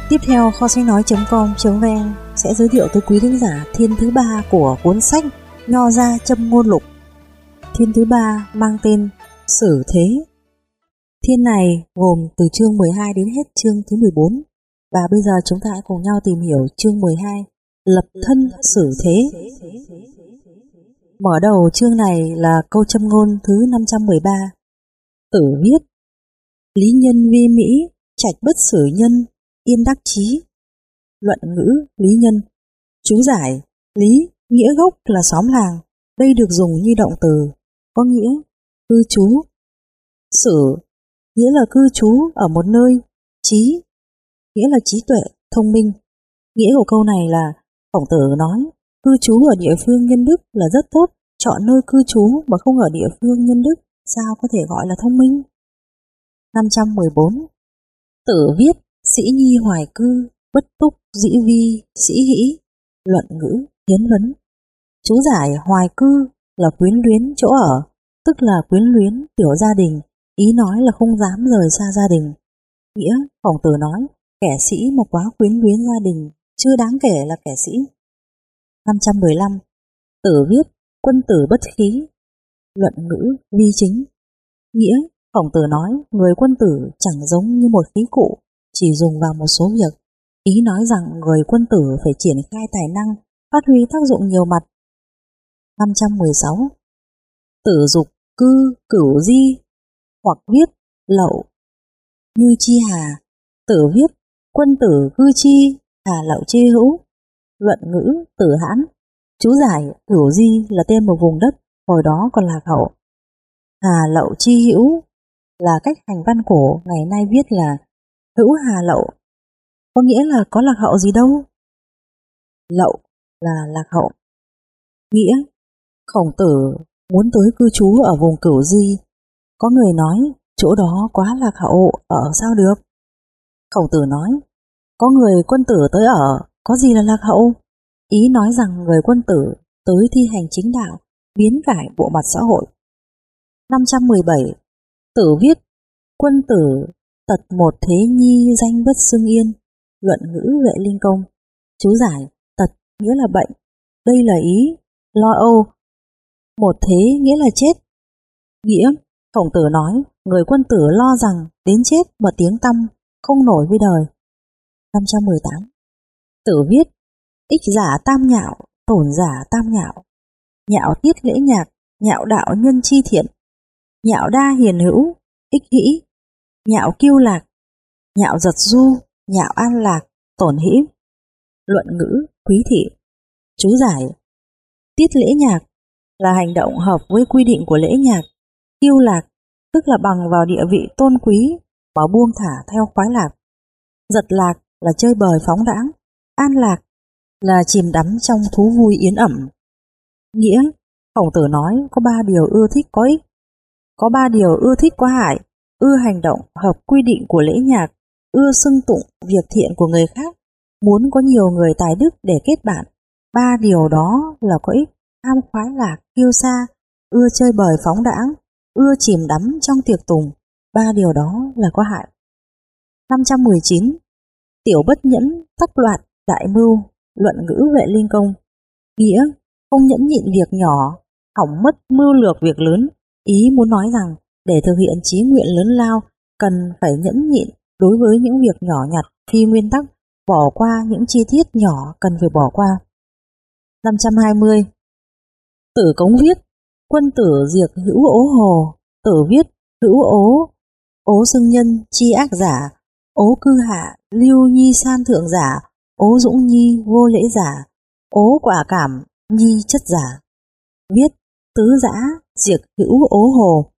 Tiếp theo, kho sách nói.com.vn sẽ giới thiệu tới quý thính giả thiên thứ 3 của cuốn sách Nho gia châm ngôn lục. Thiên thứ 3 mang tên Sử Thế. Thiên này gồm từ chương 12 đến hết chương thứ 14. Và bây giờ chúng ta hãy cùng nhau tìm hiểu chương 12, Lập thân Sử Thế. Mở đầu chương này là câu châm ngôn thứ 513. Tử viết: Lý nhân vi mỹ, trạch bất sử nhân, yên đắc chí. Luận ngữ lý nhân. Chú giải: lý nghĩa gốc là xóm làng, đây được dùng như động từ, có nghĩa cư trú. Sử nghĩa là cư trú ở một nơi. Trí nghĩa là trí tuệ, thông minh. Nghĩa của câu này là Khổng Tử nói cư trú ở địa phương nhân đức là rất tốt, chọn nơi cư trú mà không ở địa phương nhân đức sao có thể gọi là thông minh. 514. Tử viết: sĩ nhi hoài cư, bất túc dĩ vi, sĩ hĩ. Luận ngữ hiến vấn. Chú giải: hoài cư là quyến luyến chỗ ở, tức là quyến luyến tiểu gia đình, ý nói là không dám rời xa gia đình. Nghĩa: Khổng Tử nói kẻ sĩ mà quá quyến luyến gia đình chưa đáng kể là kẻ sĩ. 515. Tử viết: quân tử bất khí. Luận ngữ vi chính. Nghĩa: Khổng Tử nói người quân tử chẳng giống như một khí cụ, chỉ dùng vào một số việc. Ý nói rằng người quân tử phải triển khai tài năng, phát huy tác dụng nhiều mặt. 516. Tử dục cư cửu di, hoặc viết lậu như chi hà. Tử viết: quân tử cư chi, hà lậu chi hữu. Luận ngữ Tử Hãn. Chú giải: cửu di là tên một vùng đất hồi đó còn lạc hậu. Hà lậu chi hữu là cách hành văn cổ, ngày nay viết là hữu hà lậu, có nghĩa là có lạc hậu gì đâu. Lậu là lạc hậu. Nghĩa: Khổng Tử muốn tới cư trú ở vùng Cửu Di. Có người nói chỗ đó quá lạc hậu, ở sao được. Khổng Tử nói có người quân tử tới ở, có gì là lạc hậu. Ý nói rằng người quân tử tới thi hành chính đạo, biến cải bộ mặt xã hội. 517. Tử viết: quân tử tật một thế nhi, danh bất xưng yên. Luận ngữ Vệ Linh Công. Chú giải: tật nghĩa là bệnh, đây là ý lo âu. Một thế nghĩa là chết. Nghĩa: Khổng Tử nói người quân tử lo rằng đến chết mà tiếng tăm không nổi với đời. 518. Tử viết: ích giả tam nhạo, tổn giả tam nhạo. Nhạo tiết lễ nhạc, nhạo đạo nhân chi thiện. Nhạo đa hiền hữu, ích hĩ. Nhạo kiêu lạc, nhạo giật du, nhạo an lạc, tổn hĩ. Luận ngữ Quý Thị. Chú giải: tiết lễ nhạc là hành động hợp với quy định của lễ nhạc. Kiêu lạc tức là bằng vào địa vị tôn quý mà buông thả theo khoái lạc. Giật lạc là chơi bời phóng đãng. An lạc là chìm đắm trong thú vui yến ẩm. Nghĩa: Khổng Tử nói có 3 điều ưa thích có ích, có 3 điều ưa thích có hại. Ưa hành động hợp quy định của lễ nhạc, ưa xưng tụng việc thiện của người khác, muốn có nhiều người tài đức để kết bạn. 3 điều đó là có ích: ham khoái lạc, kiêu sa, ưa chơi bời phóng đãng, ưa chìm đắm trong tiệc tùng. 3 điều đó là có hại. 519. Tiểu bất nhẫn, tắc loạn, đại mưu. Luận ngữ Vệ Linh Công. Nghĩa: không nhẫn nhịn việc nhỏ, hỏng mất mưu lược việc lớn. Ý muốn nói rằng để thực hiện chí nguyện lớn lao, cần phải nhẫn nhịn đối với những việc nhỏ nhặt phi nguyên tắc, bỏ qua những chi tiết nhỏ cần phải bỏ qua. 520. Tử Cống viết: quân tử diệt hữu ố hồ. Tử viết: hữu ố, ố xưng nhân chi ác giả, ố cư hạ lưu nhi san thượng giả, ố dũng nhi vô lễ giả, ố quả cảm nhi chất giả. Viết: tứ giã diệt hữu ố hồ.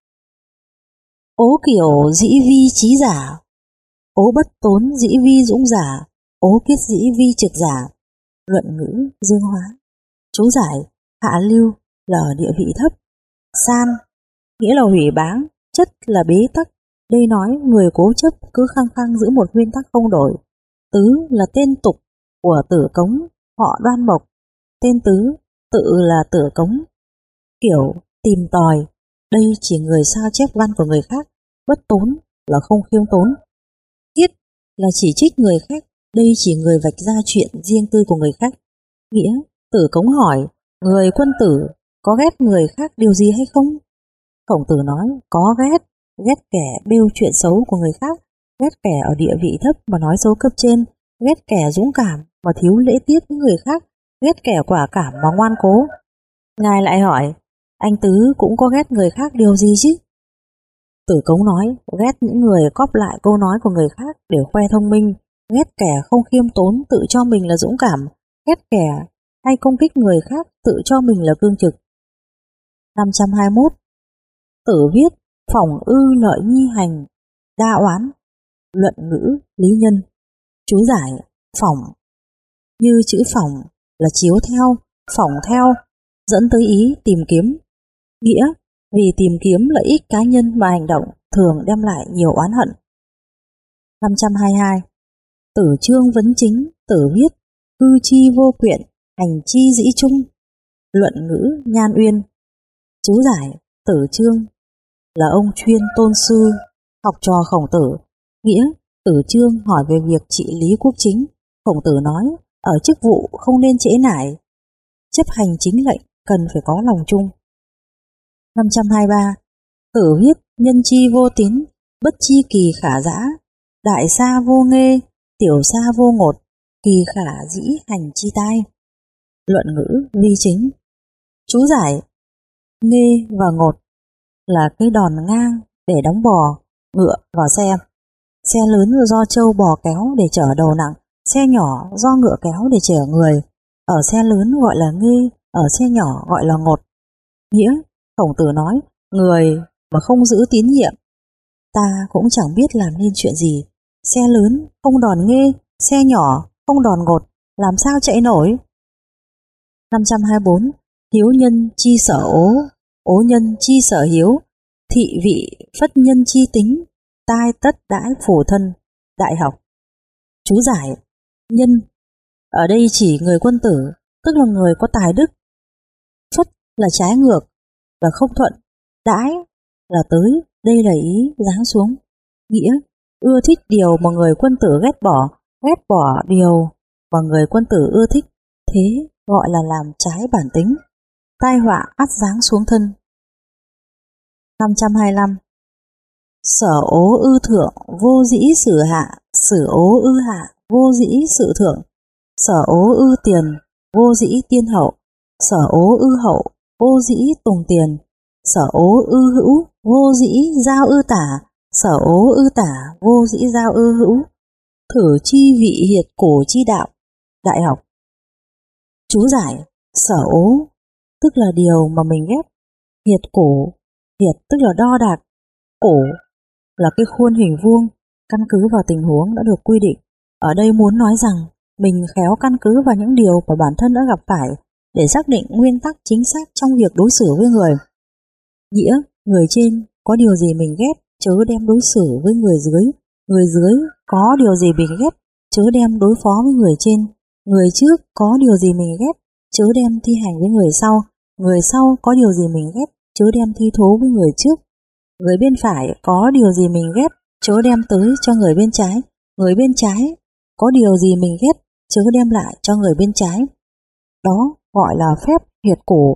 Ố kiểu dĩ vi trí giả, ố bất tốn dĩ vi dũng giả, ố kiết dĩ vi trực giả. Luận ngữ Dương Hóa. Chú giải: hạ lưu là ở địa vị thấp. San nghĩa là hủy báng, chất là bế tắc. Đây nói người cố chấp cứ khăng khăng giữ một nguyên tắc không đổi. Tứ là tên tục của Tử Cống, họ Đoan Mộc. Tên Tứ, tự là Tử Cống. Kiểu tìm tòi, đây chỉ người sao chép văn của người khác. Bất tốn là không khiêm tốn. Tiết là chỉ trích người khác, Đây chỉ người vạch ra chuyện riêng tư của người khác. Nghĩa, Tử Cống hỏi, người quân tử có ghét người khác điều gì hay không? Khổng Tử nói, có ghét, ghét kẻ bêu chuyện xấu của người khác, ghét kẻ ở địa vị thấp mà nói xấu cấp trên, ghét kẻ dũng cảm mà thiếu lễ tiết với người khác, ghét kẻ quả cảm mà ngoan cố. Ngài lại hỏi, anh Tứ cũng có ghét người khác điều gì chứ? Tử Cống nói, ghét những người cóp lại câu nói của người khác để khoe thông minh, ghét kẻ không khiêm tốn tự cho mình là dũng cảm, ghét kẻ hay công kích người khác tự cho mình là cương trực. 521. Tử viết, phỏng ư lợi nhi hành, đa oán, luận ngữ, lý nhân. Chú giải, phỏng, như chữ phỏng là chiếu theo, phỏng theo, dẫn tới ý tìm kiếm. Nghĩa, vì tìm kiếm lợi ích cá nhân mà hành động thường đem lại nhiều oán hận. 522. Tử chương vấn chính, Tử viết, cư chi vô quyện, hành chi dĩ trung, luận ngữ, nhan uyên. Chú giải, Tử chương là ông chuyên tôn sư, học trò Khổng Tử. Nghĩa, Tử chương hỏi về việc trị lý quốc chính. Khổng Tử nói, ở chức vụ không nên trễ nải, chấp hành chính lệnh cần phải có lòng trung. 523. Tử viết, nhân chi vô tín, bất chi kỳ khả dã, đại sa vô nghê, tiểu sa vô ngột, kỳ khả dĩ hành chi tai. Luận ngữ, vi chính. Chú giải, nghê và ngột là cái đòn ngang để đóng bò, ngựa vào xe. Xe lớn do trâu bò kéo để chở đầu nặng, xe nhỏ do ngựa kéo để chở người. Ở xe lớn gọi là nghê, ở xe nhỏ gọi là ngột. Nghĩa, Khổng Tử nói, người mà không giữ tín nhiệm, ta cũng chẳng biết làm nên chuyện gì. Xe lớn không đòn nghê, xe nhỏ không đòn ngột, làm sao chạy nổi? 524. Hiếu nhân chi sở ố, ố nhân chi sở hiếu, thị vị phất nhân chi tính, tai tất đãi phổ thân. Đại học. Chú giải, nhân ở đây chỉ người quân tử, tức là người có tài đức. Phất là trái ngược, là không thuận. Đãi là tới, đây là ý giáng xuống. Nghĩa, ưa thích điều mà người quân tử ghét bỏ điều mà người quân tử ưa thích, thế gọi là làm trái bản tính. Tai họa ắt giáng xuống thân. 525. Sở ố ư thượng, vô dĩ sử hạ, sử ố ư hạ, vô dĩ sự thượng, sở ố ư tiền, vô dĩ tiên hậu, sở ố ư hậu, vô dĩ tùng tiền, sở ố ư hữu, vô dĩ giao ư tả, sở ố ư tả, vô dĩ giao ư hữu. Thử chi vị hiệt cổ chi đạo. Đại học. Chú giải, sở ố tức là điều mà mình ghét, hiệt cổ, hiệt tức là đo đạc, cổ là cái khuôn hình vuông, căn cứ vào tình huống đã được quy định. Ở đây muốn nói rằng mình khéo căn cứ vào những điều mà bản thân đã gặp phải để xác định nguyên tắc chính xác trong việc đối xử với người. Nghĩa, người trên có điều gì mình ghét, chớ đem đối xử với người dưới có điều gì mình ghét, chớ đem đối phó với người trên, người trước có điều gì mình ghét, chớ đem thi hành với người sau có điều gì mình ghét, chớ đem thi thố với người trước, người bên phải có điều gì mình ghét, chớ đem tới cho người bên trái có điều gì mình ghét, chớ đem lại cho người bên trái. Đó gọi là phép hiệt cổ.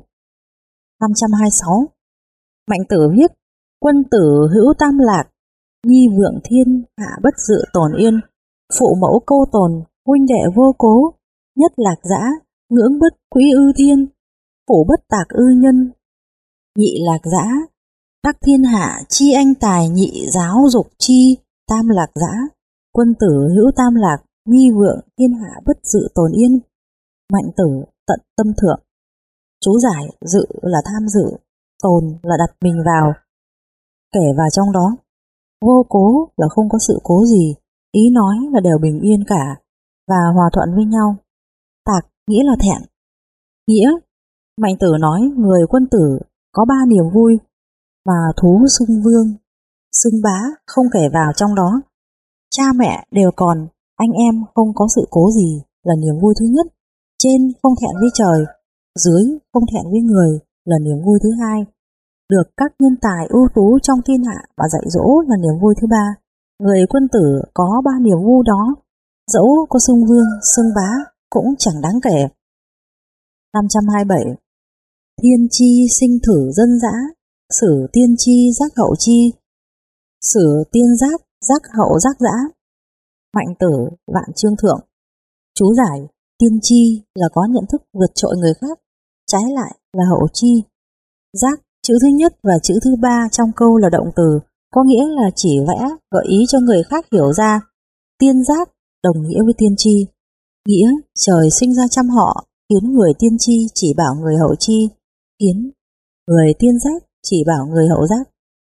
526. Mạnh Tử viết, quân tử hữu tam lạc, nhi vượng thiên, hạ bất dự tồn yên, phụ mẫu câu tồn, huynh đệ vô cố, nhất lạc dã, ngưỡng bất quý ư thiên, phủ bất tạc ư nhân, nhị lạc dã, đắc thiên hạ chi anh tài, nhị giáo dục chi tam lạc dã, quân tử hữu tam lạc, nhi vượng thiên hạ bất dự tồn yên. Mạnh Tử tận tâm thượng. Chú giải, dự là tham dự, tồn là đặt mình vào, kể vào trong đó. Vô cố là không có sự cố gì, ý nói là đều bình yên cả và hòa thuận với nhau. Tạc nghĩa là thẹn. Nghĩa, Mạnh Tử nói người quân tử có 3 niềm vui mà thú xưng vương, xưng bá không kể vào trong đó. Cha mẹ đều còn, anh em không có sự cố gì là niềm vui thứ nhất. Trên không thẹn với trời, dưới không thẹn với người là niềm vui thứ hai. Được các nhân tài ưu tú trong thiên hạ và dạy dỗ là niềm vui thứ ba. Người quân tử có 3 niềm vui đó, dẫu có xưng vương, xưng bá cũng chẳng đáng kể. 527. Thiên chi sinh thử dân dã, sử tiên chi giác hậu chi, sử tiên giác, giác hậu giác dã. Mạnh Tử, Vạn Chương Thượng. Chú giải: tiên chi là có nhận thức vượt trội người khác, trái lại là hậu chi. Giác, chữ thứ nhất và chữ thứ ba trong câu là động từ, có nghĩa là chỉ vẽ, gợi ý cho người khác hiểu ra. Tiên giác đồng nghĩa với tiên tri, nghĩa trời sinh ra trăm họ, khiến người tiên tri chỉ bảo người hậu chi, khiến người tiên giác chỉ bảo người hậu giác.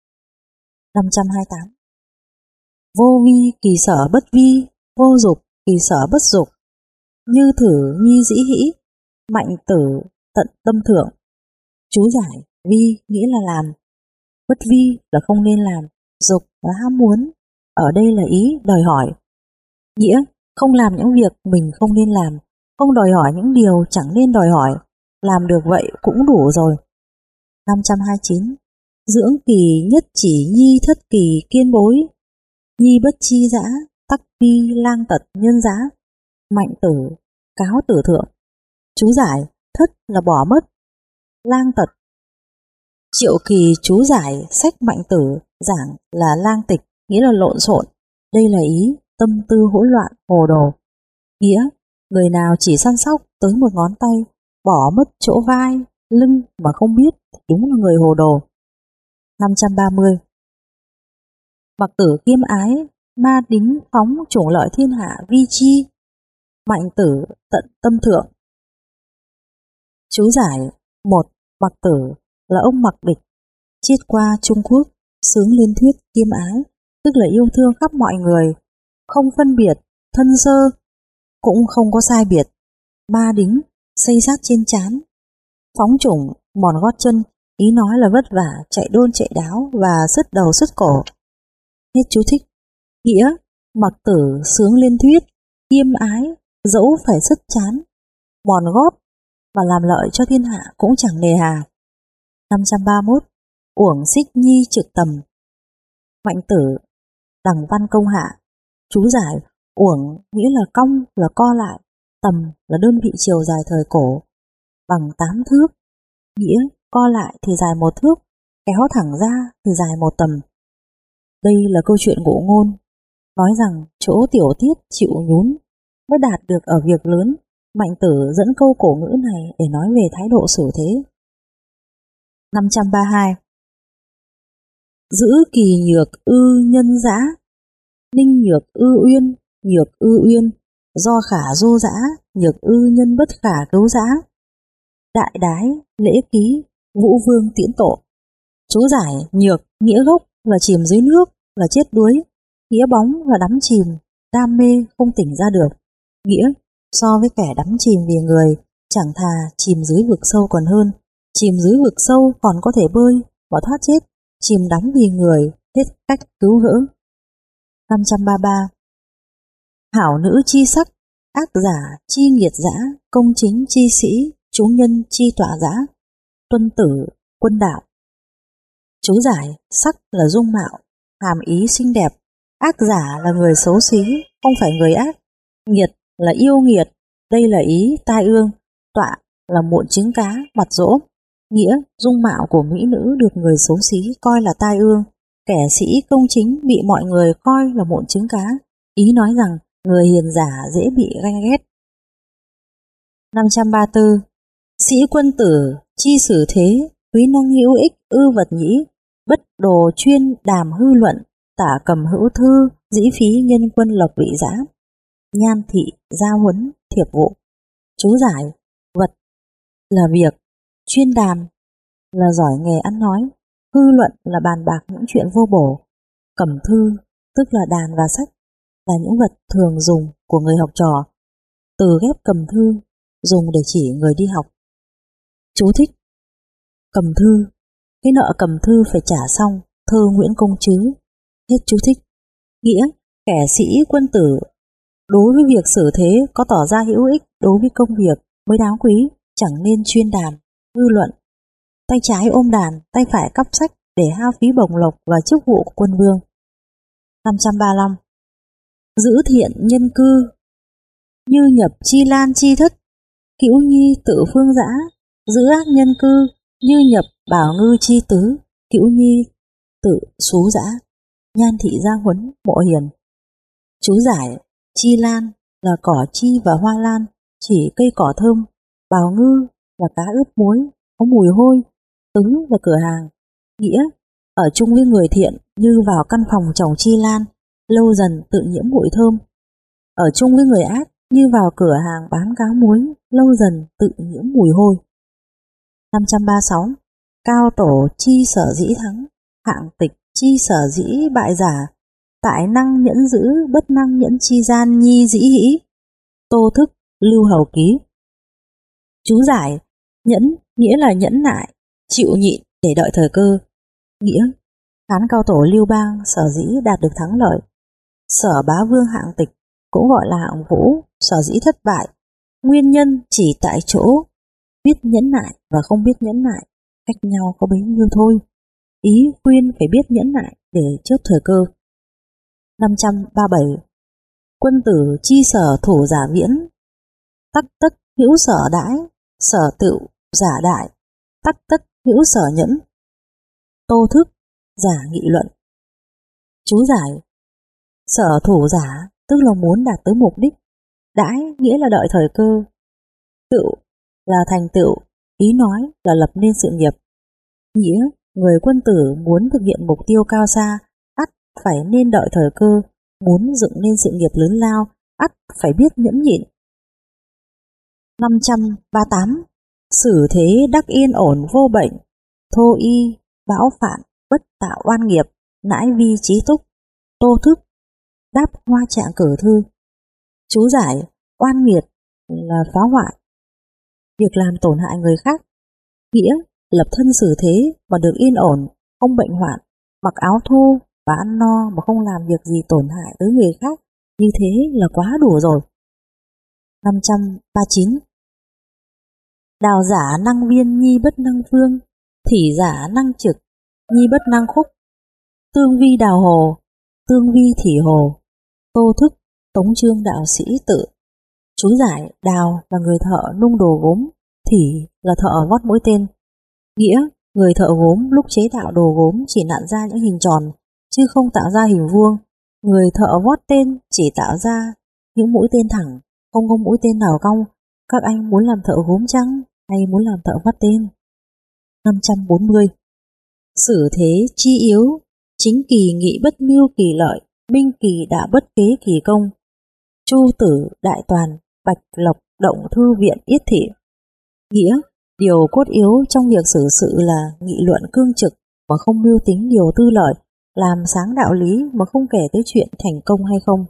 528. Vô vi kỳ sở bất vi, vô dục kỳ sở bất dục, như thử nhi dĩ hĩ, Mạnh Tử tận tâm thượng. Chú giải: vi nghĩa là làm, bất vi là không nên làm, dục là ham muốn, ở đây là ý đòi hỏi. Nghĩa không làm những việc mình không nên làm, không đòi hỏi những điều chẳng nên đòi hỏi, làm được vậy cũng đủ rồi. 529. Dưỡng kỳ nhất chỉ nhi thất kỳ kiên bối, nhi bất chi dã, tắc vi lang tật nhân dã. Mạnh Tử, Cáo Tử Thượng. Chú giải: thất là bỏ mất, lang tật. Triệu Kỳ chú giải sách Mạnh Tử giảng là lang tịch, nghĩa là lộn xộn. Đây là ý tâm tư hỗn loạn, hồ đồ. Nghĩa người nào chỉ săn sóc tới một ngón tay, bỏ mất chỗ vai, lưng mà không biết, đúng là người hồ đồ. 530. Mặc Tử kiêm ái, ma đính phóng chủng lợi thiên hạ vi chi, Mạnh Tử tận tâm thượng. Chú giải: 1. Mặc Tử là ông Mặc Địch, triết qua Trung Quốc, xướng liên thuyết kiêm ái, tức là yêu thương khắp mọi người, không phân biệt thân sơ, cũng không có sai biệt. Ma đính, xây sát trên trán. Phóng chủng, mòn gót chân, ý nói là vất vả, chạy đôn chạy đáo và sứt đầu sứt cổ. Hết chú thích. Nghĩa: Mặc Tử xướng liên thuyết kiêm ái, dẫu phải sứt chán, mòn gót và làm lợi cho thiên hạ cũng chẳng nề hà. 531. Uổng xích nhi trực tầm. Mạnh Tử, Đằng Văn Công Hạ. Chú giải: uổng nghĩa là cong, là co lại, tầm là đơn vị chiều dài thời cổ, bằng 8 thước, nghĩa co lại thì dài 1 thước, kéo thẳng ra thì dài 1 tầm. Đây là câu chuyện ngụ ngôn, nói rằng chỗ tiểu tiết chịu nhún mới đạt được ở việc lớn. Mạnh Tử dẫn câu cổ ngữ này để nói về thái độ xử thế. 532. Giữ kỳ nhược ư nhân dã, ninh nhược ư uyên, nhược ư uyên, do khả dô dã, nhược ư nhân bất khả cứu dã. Đại Đái, Lễ Ký, Vũ Vương Tiễn Tổ. Chú giải: nhược nghĩa gốc là chìm dưới nước, là chết đuối, nghĩa bóng là đắm chìm, đam mê không tỉnh ra được. Nghĩa so với kẻ đắm chìm vì người, chẳng thà chìm dưới vực sâu còn hơn. Chìm dưới vực sâu còn có thể bơi và thoát chết, chìm đắm vì người hết cách cứu gỡ. 533. Hảo nữ chi sắc, ác giả chi nghiệt dã, công chính chi sĩ, chúng nhân chi tọa dã. Tuân Tử, Quân Đạo. Chú giải: sắc là dung mạo, hàm ý xinh đẹp, ác giả là người xấu xí, không phải người ác, nghiệt là yêu nghiệt, đây là ý tai ương, tọa là muộn trứng cá, mặt dỗ, nghĩa dung mạo của mỹ nữ được người xấu xí coi là tai ương, kẻ sĩ công chính bị mọi người coi là muộn trứng cá, ý nói rằng người hiền giả dễ bị ganh ghét. 534. Sĩ quân tử chi sử thế, quý năng hữu ích ư vật nhĩ, bất đồ chuyên đàm hư luận, tả cầm hữu thư, dĩ phí nhân quân lộc vị giã. Nhan Thị, Gia Huấn, Thiệp Vụ. Chú giải: vật là việc, chuyên đàm là giỏi nghề ăn nói, hư luận là bàn bạc những chuyện vô bổ, cẩm thư tức là đàn và sách là những vật thường dùng của người học trò. Từ ghép cầm thư dùng để chỉ người đi học. Chú thích: cầm thư, cái nợ cầm thư phải trả xong, thơ Nguyễn Công Trứ. Hết chú thích. Nghĩa kẻ sĩ quân tử đối với việc xử thế có tỏ ra hữu ích đối với công việc mới đáng quý, chẳng nên chuyên đàm, hư luận. Tay trái ôm đàn, tay phải cắp sách để hao phí bổng lộc và chức vụ của quân vương. 535. Giữ thiện nhân cư, như nhập chi lan chi thất, Cữu nhi tự phương dã, giữ ác nhân cư, như nhập bảo ngư chi tứ, Cữu nhi tự xú dã, nhan thị gia huấn mộ hiền. Chú giải: chi lan là cỏ chi và hoa lan, chỉ cây cỏ thơm. Bào ngư là cá ướp muối, có mùi hôi. Tứ là cửa hàng. Nghĩa: ở chung với người thiện như vào căn phòng trồng chi lan, lâu dần tự nhiễm bụi thơm. Ở chung với người ác như vào cửa hàng bán cá muối, lâu dần tự nhiễm mùi hôi. 536. Cao tổ chi sở dĩ thắng, hạng tịch chi sở dĩ bại giả, tại năng nhẫn giữ, bất năng nhẫn chi gian nhi dĩ hĩ. Tô Thức, Lưu Hầu Ký. Chú giải: nhẫn nghĩa là nhẫn nại, chịu nhịn để đợi thời cơ. Nghĩa: Hán cao tổ Lưu Bang sở dĩ đạt được thắng lợi. Sở bá vương hạng tịch cũng gọi là hạng vũ, sở dĩ thất bại. Nguyên nhân chỉ tại chỗ biết nhẫn nại và không biết nhẫn nại, cách nhau có bấy nhiêu thôi. Ý khuyên phải biết nhẫn nại để chớp thời cơ. 537. Quân tử chi sở thủ giả viễn, tắc tất hữu sở đãi, sở tựu giả đại, tắc tất hữu sở nhẫn. Tô Thức, giả nghị luận. Chú giải: sở thủ giả tức là muốn đạt tới mục đích, đãi nghĩa là đợi thời cơ, tựu là thành tựu, ý nói là lập nên sự nghiệp. Nghĩa: người quân tử muốn thực hiện mục tiêu cao xa, ắt phải nên đợi thời cơ, muốn dựng nên sự nghiệp lớn lao, ắt phải biết nhẫn nhịn. 538. Xử thế đắc yên ổn vô bệnh, thô y, bão phạn, bất tạo oan nghiệp, nãi vi trí túc. Tô Thức, đáp hoa trạng cử thư. Chú giải: oan nghiệt là phá hoại, việc làm tổn hại người khác. Nghĩa: lập thân xử thế mà được yên ổn, không bệnh hoạn, mặc áo thô và ăn no mà không làm việc gì tổn hại tới người khác, như thế là quá đủ rồi. 539. Đào giả năng viên nhi bất năng phương, thủy giả năng trực nhi bất năng khúc. Tương vi đào hồ, tương vi thủy hồ. Tô Thức, Tống Chương đạo sĩ tự. Chú giải: đào là người thợ nung đồ gốm, thủy là thợ vót mũi tên. Nghĩa: người thợ gốm lúc chế tạo đồ gốm chỉ nặn ra những hình tròn, chứ không tạo ra hình vuông. Người thợ vót tên chỉ tạo ra những mũi tên thẳng, không có mũi tên nào cong. Các anh muốn làm thợ gốm chăng, hay muốn làm thợ vót tên? 540. Xử thế chi yếu, chính kỳ nghị bất mưu kỳ lợi, minh kỳ đã bất kế kỳ công. Chu tử đại toàn, bạch lộc động thư viện yết thị. Nghĩa: điều cốt yếu trong việc xử sự là nghị luận cương trực mà không mưu tính điều tư lợi, làm sáng đạo lý mà không kể tới chuyện thành công hay không.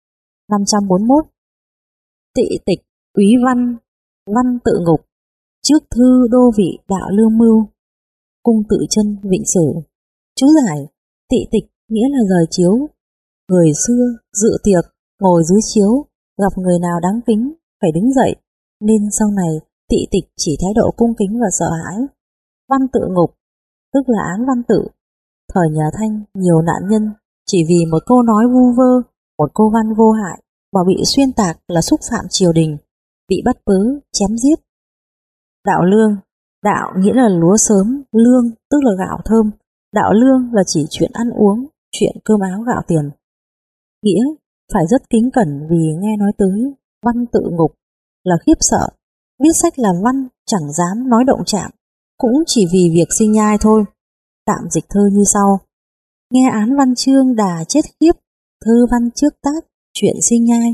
541. Tị tịch úy văn, văn tự ngục, trước thư đô vị đạo lương mưu. Cung Tự Chân Vịnh Sử. Chú giải: tị tịch nghĩa là rời chiếu. Người xưa dự tiệc ngồi dưới chiếu, gặp người nào đáng kính phải đứng dậy, nên sau này tị tịch chỉ thái độ cung kính và sợ hãi. Văn tự ngục tức là án văn tự. Thời nhà Thanh nhiều nạn nhân chỉ vì một câu nói vu vơ, một câu văn vô hại mà bị xuyên tạc là xúc phạm triều đình, bị bắt bớ chém giết. Đạo lương, đạo nghĩa là lúa sớm, lương tức là gạo thơm. Đạo lương là chỉ chuyện ăn uống, chuyện cơm áo gạo tiền. Nghĩa: phải rất kính cẩn vì nghe nói tới văn tự ngục là khiếp sợ, viết sách làm văn chẳng dám nói động chạm, cũng chỉ vì việc sinh nhai thôi. Tạm dịch thơ như sau: nghe án văn chương đà chết khiếp, thơ văn trước tác, chuyện sinh nhai.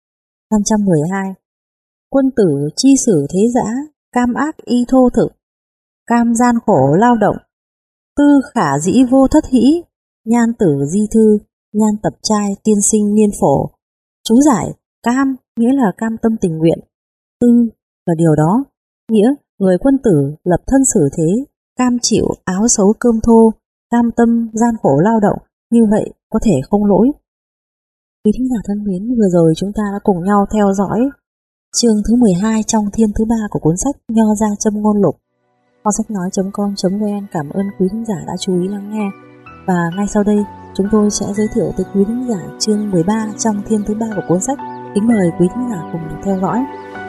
512. Quân tử chi xử thế dã, cam ác y thô thực, cam gian khổ lao động, tư khả dĩ vô thất hĩ, nhan tử di thư, nhan tập trai tiên sinh niên phổ. Chú giải: cam nghĩa là cam tâm tình nguyện, tư là điều đó. Nghĩa: người quân tử lập thân xử thế, cam chịu áo xấu cơm thô, cam tâm gian khổ lao động, như vậy có thể không lỗi. Quý thính giả thân mến, vừa rồi chúng ta đã cùng nhau theo dõi chương thứ 12 trong thiên thứ 3 của cuốn sách Nho ra châm ngôn lục. Kho sách nói.com.vn cảm ơn quý thính giả đã chú ý lắng nghe. Và ngay sau đây chúng tôi sẽ giới thiệu tới quý thính giả chương 13 trong thiên thứ 3 của cuốn sách Kính mời quý khán giả cùng theo dõi